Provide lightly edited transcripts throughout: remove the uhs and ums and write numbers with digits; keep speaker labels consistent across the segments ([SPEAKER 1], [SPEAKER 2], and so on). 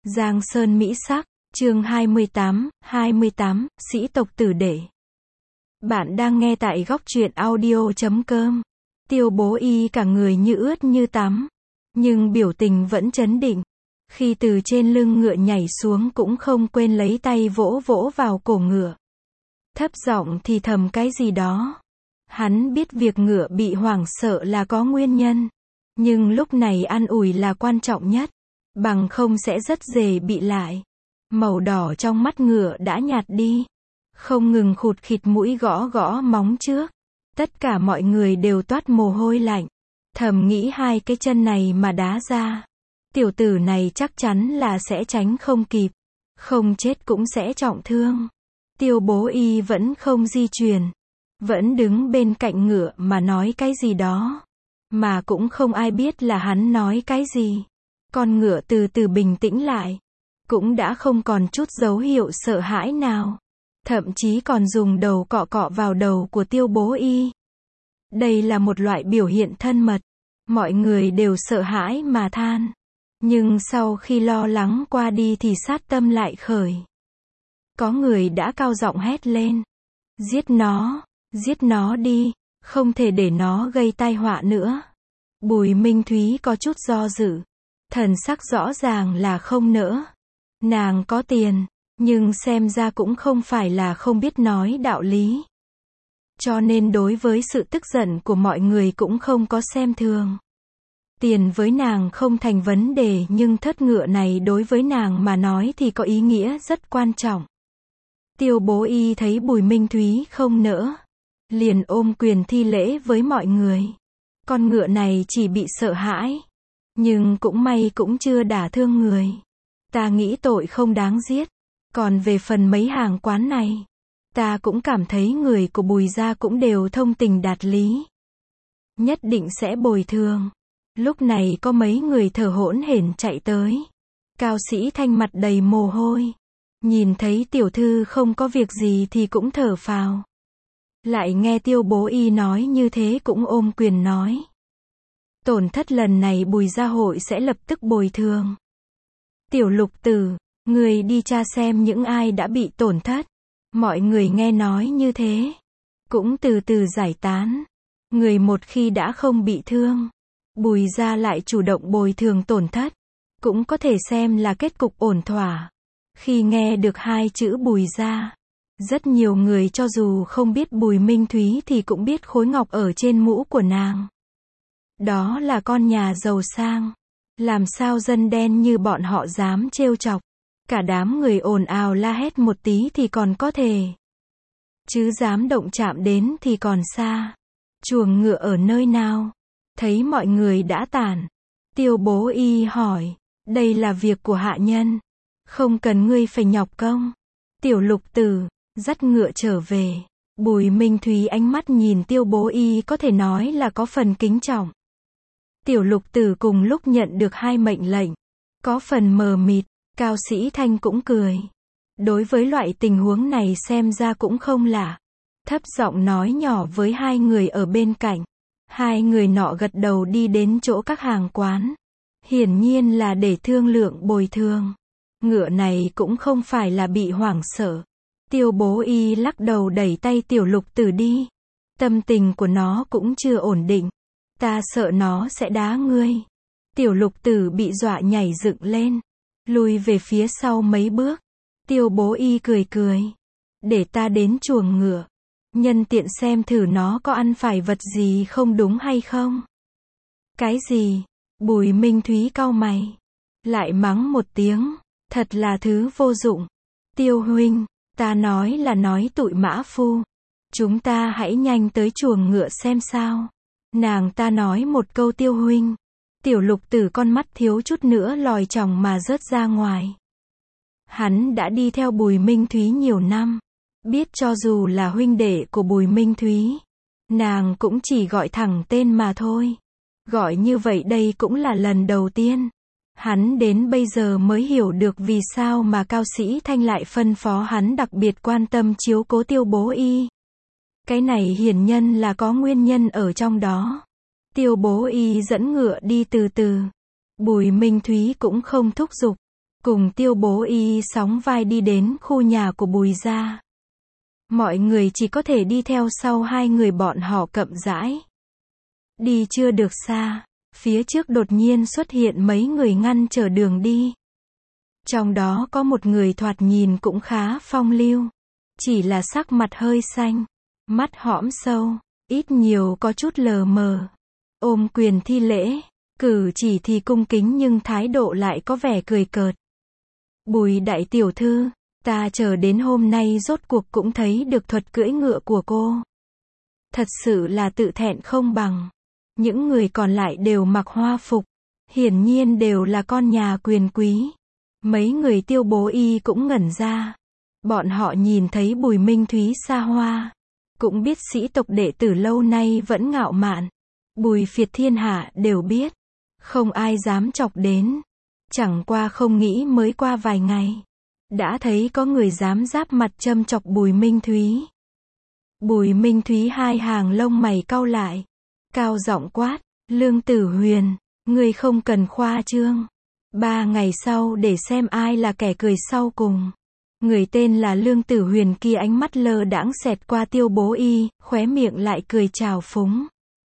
[SPEAKER 1] Giang Sơn Mỹ Sắc, chương 28, sĩ tộc tử đệ. Bạn đang nghe tại góc truyện audio.com. Tiêu Bố Y cả người như ướt như tắm, nhưng biểu tình vẫn trấn định. Khi từ trên lưng ngựa nhảy xuống cũng không quên lấy tay vỗ vỗ vào cổ ngựa. Thấp giọng thì thầm cái gì đó. Hắn biết việc ngựa bị hoảng sợ là có nguyên nhân, nhưng lúc này an ủi là quan trọng nhất, bằng không sẽ rất dễ bị lại. Màu đỏ trong mắt ngựa đã nhạt đi, không ngừng khụt khịt mũi gõ gõ móng trước. Tất cả mọi người đều toát mồ hôi lạnh, thầm nghĩ hai cái chân này mà đá ra, tiểu tử này chắc chắn là sẽ tránh không kịp, không chết cũng sẽ trọng thương. Tiêu Bố Y vẫn không di chuyển, vẫn đứng bên cạnh ngựa mà nói cái gì đó, mà cũng không ai biết là hắn nói cái gì. Con ngựa từ từ bình tĩnh lại, cũng đã không còn chút dấu hiệu sợ hãi nào, thậm chí còn dùng đầu cọ cọ vào đầu của Tiêu Bố Y. Đây là một loại biểu hiện thân mật, mọi người đều sợ hãi mà than, nhưng sau khi lo lắng qua đi thì sát tâm lại khởi. Có người đã cao giọng hét lên, giết nó đi, không thể để nó gây tai họa nữa. Bùi Minh Thúy có chút do dự, thần sắc rõ ràng là không nỡ. Nàng có tiền, nhưng xem ra cũng không phải là không biết nói đạo lý. Cho nên đối với sự tức giận của mọi người cũng không có xem thường. Tiền với nàng không thành vấn đề, nhưng thất ngựa này đối với nàng mà nói thì có ý nghĩa rất quan trọng. Tiêu Bố Y thấy Bùi Minh Thúy không nỡ, liền ôm quyền thi lễ với mọi người. Con ngựa này chỉ bị sợ hãi, nhưng cũng may cũng chưa đả thương người. Ta nghĩ tội không đáng giết. Còn về phần mấy hàng quán này, ta cũng cảm thấy người của Bùi gia cũng đều thông tình đạt lý, nhất định sẽ bồi thường. Lúc này có mấy người thở hổn hển chạy tới. Cao Sĩ Thanh mặt đầy mồ hôi, nhìn thấy tiểu thư không có việc gì thì cũng thở phào. Lại nghe Tiêu Bố Y nói như thế cũng ôm quyền nói, tổn thất lần này Bùi gia hội sẽ lập tức bồi thường. Tiểu Lục Tử, người đi tra xem những ai đã bị tổn thất. Mọi người nghe nói như thế, cũng từ từ giải tán. Người một khi đã không bị thương, Bùi gia lại chủ động bồi thường tổn thất, cũng có thể xem là kết cục ổn thỏa. Khi nghe được hai chữ Bùi gia, rất nhiều người cho dù không biết Bùi Minh Thúy thì cũng biết khối ngọc ở trên mũ của nàng. Đó là con nhà giàu sang. Làm sao dân đen như bọn họ dám trêu chọc. Cả đám người ồn ào la hét một tí thì còn có thể, chứ dám động chạm đến thì còn xa. Chuồng ngựa ở nơi nào? Thấy mọi người đã tản, Tiêu Bố Y hỏi, đây là việc của hạ nhân, không cần ngươi phải nhọc công. Tiểu Lục Tử, dắt ngựa trở về. Bùi Minh Thúy ánh mắt nhìn Tiêu Bố Y có thể nói là có phần kính trọng. Tiểu Lục Tử cùng lúc nhận được hai mệnh lệnh, có phần mờ mịt. Cao Sĩ Thanh cũng cười. Đối với loại tình huống này xem ra cũng không lạ. Thấp giọng nói nhỏ với hai người ở bên cạnh. Hai người nọ gật đầu đi đến chỗ các hàng quán. Hiển nhiên là để thương lượng bồi thường. Ngựa này cũng không phải là bị hoảng sợ. Tiêu Bố Y lắc đầu đẩy tay Tiểu Lục Tử đi. Tâm tình của nó cũng chưa ổn định. Ta sợ nó sẽ đá ngươi. Tiểu Lục Tử bị dọa nhảy dựng lên, lùi về phía sau mấy bước. Tiêu Bố Y cười cười, để ta đến chuồng ngựa, nhân tiện xem thử nó có ăn phải vật gì không đúng hay không. Cái gì? Bùi Minh Thúy cau mày, lại mắng một tiếng, thật là thứ vô dụng. Tiêu huynh, ta nói là nói tụi mã phu, chúng ta hãy nhanh tới chuồng ngựa xem sao. Nàng ta nói một câu Tiêu huynh. Tiểu Lục Tử con mắt thiếu chút nữa lòi tròng mà rớt ra ngoài. Hắn đã đi theo Bùi Minh Thúy nhiều năm, biết cho dù là huynh đệ của Bùi Minh Thúy, nàng cũng chỉ gọi thẳng tên mà thôi. Gọi như vậy đây cũng là lần đầu tiên. Hắn đến bây giờ mới hiểu được vì sao mà Cao Sĩ Thanh lại phân phó hắn đặc biệt quan tâm chiếu cố Tiêu Bố Y. Cái này hiển nhân là có nguyên nhân ở trong đó. Tiêu Bố Y dẫn ngựa đi từ từ. Bùi Minh Thúy cũng không thúc giục, cùng Tiêu Bố Y sóng vai đi đến khu nhà của Bùi gia. Mọi người chỉ có thể đi theo sau hai người bọn họ chậm rãi. Đi chưa được xa, phía trước đột nhiên xuất hiện mấy người ngăn trở đường đi. Trong đó có một người thoạt nhìn cũng khá phong lưu, chỉ là sắc mặt hơi xanh, mắt hõm sâu, ít nhiều có chút lờ mờ. Ôm quyền thi lễ, cử chỉ thì cung kính nhưng thái độ lại có vẻ cười cợt. Bùi đại tiểu thư, ta chờ đến hôm nay rốt cuộc cũng thấy được thuật cưỡi ngựa của cô. Thật sự là tự thẹn không bằng. Những người còn lại đều mặc hoa phục, hiển nhiên đều là con nhà quyền quý. Mấy người Tiêu Bố Y cũng ngẩn ra. Bọn họ nhìn thấy Bùi Minh Thúy xa hoa, cũng biết sĩ tộc đệ tử lâu nay vẫn ngạo mạn. Bùi phiệt thiên hạ đều biết, không ai dám chọc đến. Chẳng qua không nghĩ mới qua vài ngày, đã thấy có người dám giáp mặt châm chọc Bùi Minh Thúy. Bùi Minh Thúy hai hàng lông mày cau lại, cao giọng quát, Lương Tử Huyền, ngươi không cần khoa trương. 3 ngày sau để xem ai là kẻ cười sau cùng. Người tên là Lương Tử Huyền kia ánh mắt lơ đãng xẹt qua Tiêu Bố Y, khóe miệng lại cười trào phúng.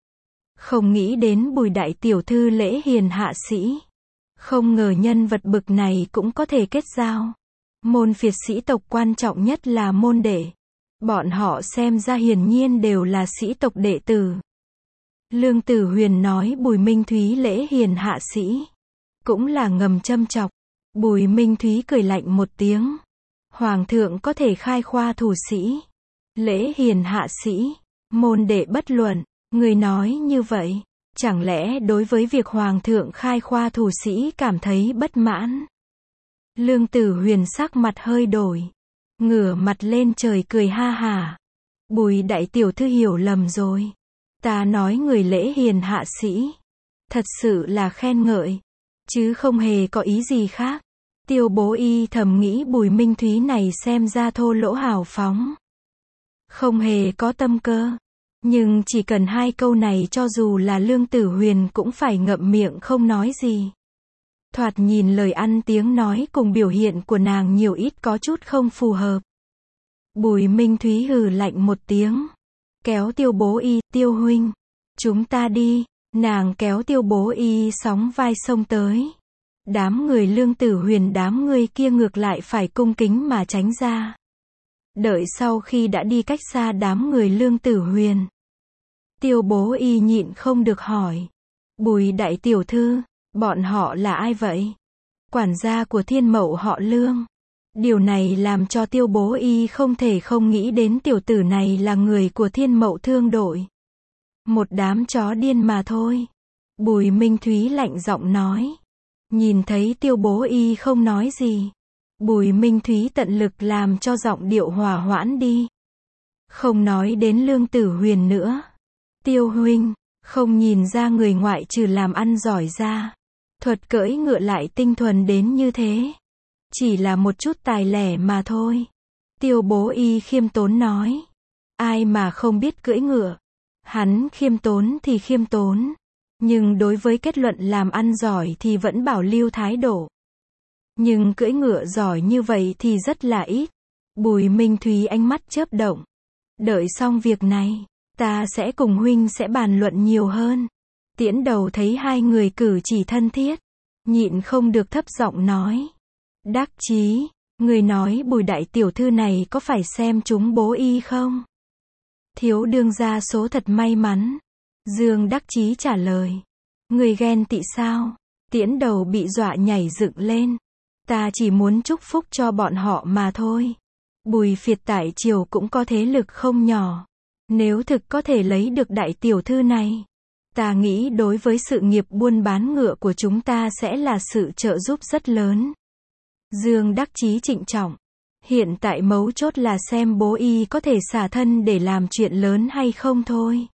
[SPEAKER 1] Không nghĩ đến Bùi đại tiểu thư lễ hiền hạ sĩ. Không ngờ nhân vật bực này cũng có thể kết giao. Môn phiệt sĩ tộc quan trọng nhất là môn đệ. Bọn họ xem ra hiển nhiên đều là sĩ tộc đệ tử. Lương Tử Huyền nói Bùi Minh Thúy lễ hiền hạ sĩ, cũng là ngầm châm chọc. Bùi Minh Thúy cười lạnh một tiếng. Hoàng thượng có thể khai khoa thủ sĩ, lễ hiền hạ sĩ, môn đệ bất luận. Người nói như vậy, chẳng lẽ đối với việc Hoàng thượng khai khoa thủ sĩ cảm thấy bất mãn? Lương Tử Huyền sắc mặt hơi đổi, ngửa mặt lên trời cười ha hả. Bùi đại tiểu thư hiểu lầm rồi. Ta nói người lễ hiền hạ sĩ, thật sự là khen ngợi, chứ không hề có ý gì khác. Tiêu Bố Y thầm nghĩ Bùi Minh Thúy này xem ra thô lỗ hào phóng, không hề có tâm cơ. Nhưng chỉ cần 2 câu này cho dù là Lương Tử Huyền cũng phải ngậm miệng không nói gì. Thoạt nhìn lời ăn tiếng nói cùng biểu hiện của nàng nhiều ít có chút không phù hợp. Bùi Minh Thúy hừ lạnh một tiếng, kéo Tiêu Bố Y, Tiêu huynh, chúng ta đi. Nàng kéo Tiêu Bố Y sóng vai xông tới. Đám người Lương Tử Huyền đám người kia ngược lại phải cung kính mà tránh ra. Đợi sau khi đã đi cách xa đám người Lương Tử Huyền, Tiêu Bố Y nhịn không được hỏi, Bùi đại tiểu thư, bọn họ là ai vậy? Quản gia của Thiên Mậu họ Lương. Điều này làm cho Tiêu Bố Y không thể không nghĩ đến tiểu tử này là người của Thiên Mậu thương đội. Một đám chó điên mà thôi. Bùi Minh Thúy lạnh giọng nói. Nhìn thấy Tiêu Bố Y không nói gì, Bùi Minh Thúy tận lực làm cho giọng điệu hòa hoãn đi. Không nói đến Lương Tử Huyền nữa. Tiêu huynh, không nhìn ra người ngoại trừ làm ăn giỏi ra, thuật cưỡi ngựa lại tinh thuần đến như thế. Chỉ là một chút tài lẻ mà thôi. Tiêu Bố Y khiêm tốn nói. Ai mà không biết cưỡi ngựa. Hắn khiêm tốn thì khiêm tốn, nhưng đối với kết luận làm ăn giỏi thì vẫn bảo lưu thái độ. Nhưng cưỡi ngựa giỏi như vậy thì rất là ít. Bùi Minh Thúy ánh mắt chớp động. Đợi xong việc này, ta sẽ cùng huynh sẽ bàn luận nhiều hơn. Tiễn Đầu thấy hai người cử chỉ thân thiết, nhịn không được thấp giọng nói. Đắc Chí, người nói Bùi đại tiểu thư này có phải xem chúng Bố Y không? Thiếu đương gia số thật may mắn. Dương Đắc Chí trả lời. Người ghen tị sao? Tiễn Đầu bị dọa nhảy dựng lên. Ta chỉ muốn chúc phúc cho bọn họ mà thôi. Bùi phiệt tại triều cũng có thế lực không nhỏ. Nếu thực có thể lấy được đại tiểu thư này, ta nghĩ đối với sự nghiệp buôn bán ngựa của chúng ta sẽ là sự trợ giúp rất lớn. Dương Đắc Chí trịnh trọng. Hiện tại mấu chốt là xem Bố Y có thể xả thân để làm chuyện lớn hay không thôi.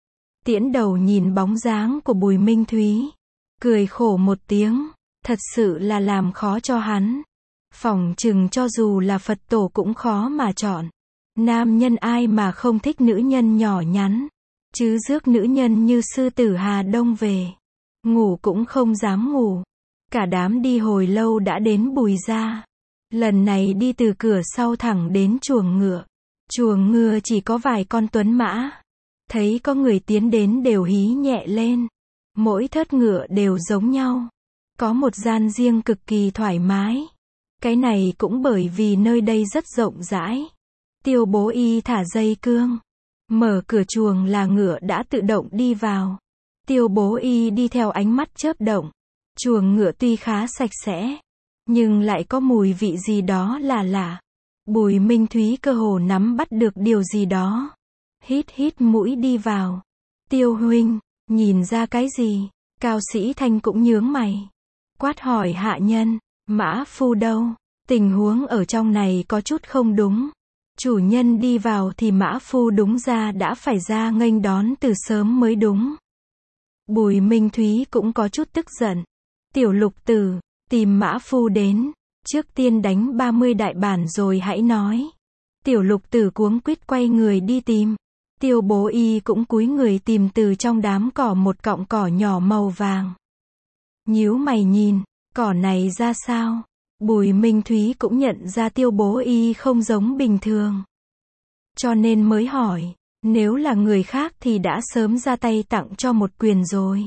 [SPEAKER 1] Tiễn Đầu nhìn bóng dáng của Bùi Minh Thúy, cười khổ một tiếng, thật sự là làm khó cho hắn. Phỏng chừng cho dù là Phật tổ cũng khó mà chọn. Nam nhân ai mà không thích nữ nhân nhỏ nhắn, chứ rước nữ nhân như sư tử Hà Đông về, ngủ cũng không dám ngủ. Cả đám đi hồi lâu đã đến Bùi gia. Lần này đi từ cửa sau thẳng đến chuồng ngựa. Chuồng ngựa chỉ có vài con tuấn mã. Thấy có người tiến đến đều hí nhẹ lên. Mỗi thớt ngựa đều giống nhau. Có một gian riêng cực kỳ thoải mái. Cái này cũng bởi vì nơi đây rất rộng rãi. Tiêu Bố Y thả dây cương. Mở cửa chuồng là ngựa đã tự động đi vào. Tiêu Bố Y đi theo ánh mắt chớp động. Chuồng ngựa tuy khá sạch sẽ, nhưng lại có mùi vị gì đó là lạ. Bùi Minh Thúy cơ hồ nắm bắt được điều gì đó. Hít hít mũi đi vào. Tiêu huynh, nhìn ra cái gì? Cao Sĩ Thanh cũng nhướng mày. Quát hỏi hạ nhân, mã phu đâu? Tình huống ở trong này có chút không đúng. Chủ nhân đi vào thì mã phu đúng ra đã phải ra nghênh đón từ sớm mới đúng. Bùi Minh Thúy cũng có chút tức giận. Tiểu Lục Tử, tìm mã phu đến. Trước tiên đánh 30 đại bản rồi hãy nói. Tiểu Lục Tử cuống quýt quay người đi tìm. Tiêu Bố Y cũng cúi người tìm từ trong đám cỏ một cọng cỏ nhỏ màu vàng. Nhíu mày nhìn, cỏ này ra sao? Bùi Minh Thúy cũng nhận ra Tiêu Bố Y không giống bình thường. Cho nên mới hỏi, nếu là người khác thì đã sớm ra tay tặng cho một quyền rồi.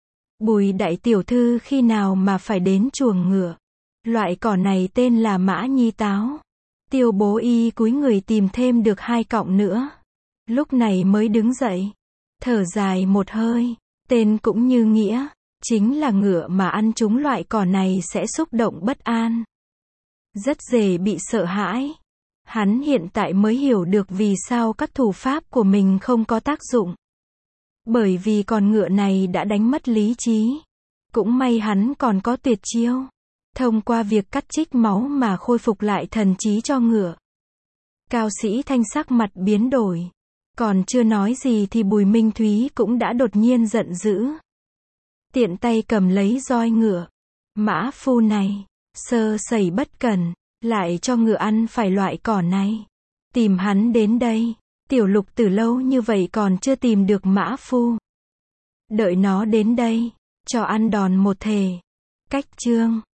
[SPEAKER 1] Bùi đại tiểu thư khi nào mà phải đến chuồng ngựa? Loại cỏ này tên là mã nhi táo. Tiêu Bố Y cúi người tìm thêm được 2 cọng nữa. Lúc này mới đứng dậy. Thở dài một hơi. Tên cũng như nghĩa. Chính là ngựa mà ăn trúng loại cỏ này sẽ xúc động bất an. Rất dễ bị sợ hãi. Hắn hiện tại mới hiểu được vì sao các thủ pháp của mình không có tác dụng. Bởi vì con ngựa này đã đánh mất lý trí. Cũng may hắn còn có tuyệt chiêu. Thông qua việc cắt trích máu mà khôi phục lại thần trí cho ngựa. Cao Sĩ Thanh sắc mặt biến đổi. Còn chưa nói gì thì Bùi Minh Thúy cũng đã đột nhiên giận dữ. Tiện tay cầm lấy roi ngựa. Mã phu này, sơ sẩy bất cẩn, lại cho ngựa ăn phải loại cỏ này. Tìm hắn đến đây. Tiểu Lục Tử lâu như vậy còn chưa tìm được mã phu. Đợi nó đến đây, cho ăn đòn một thể. Cách chương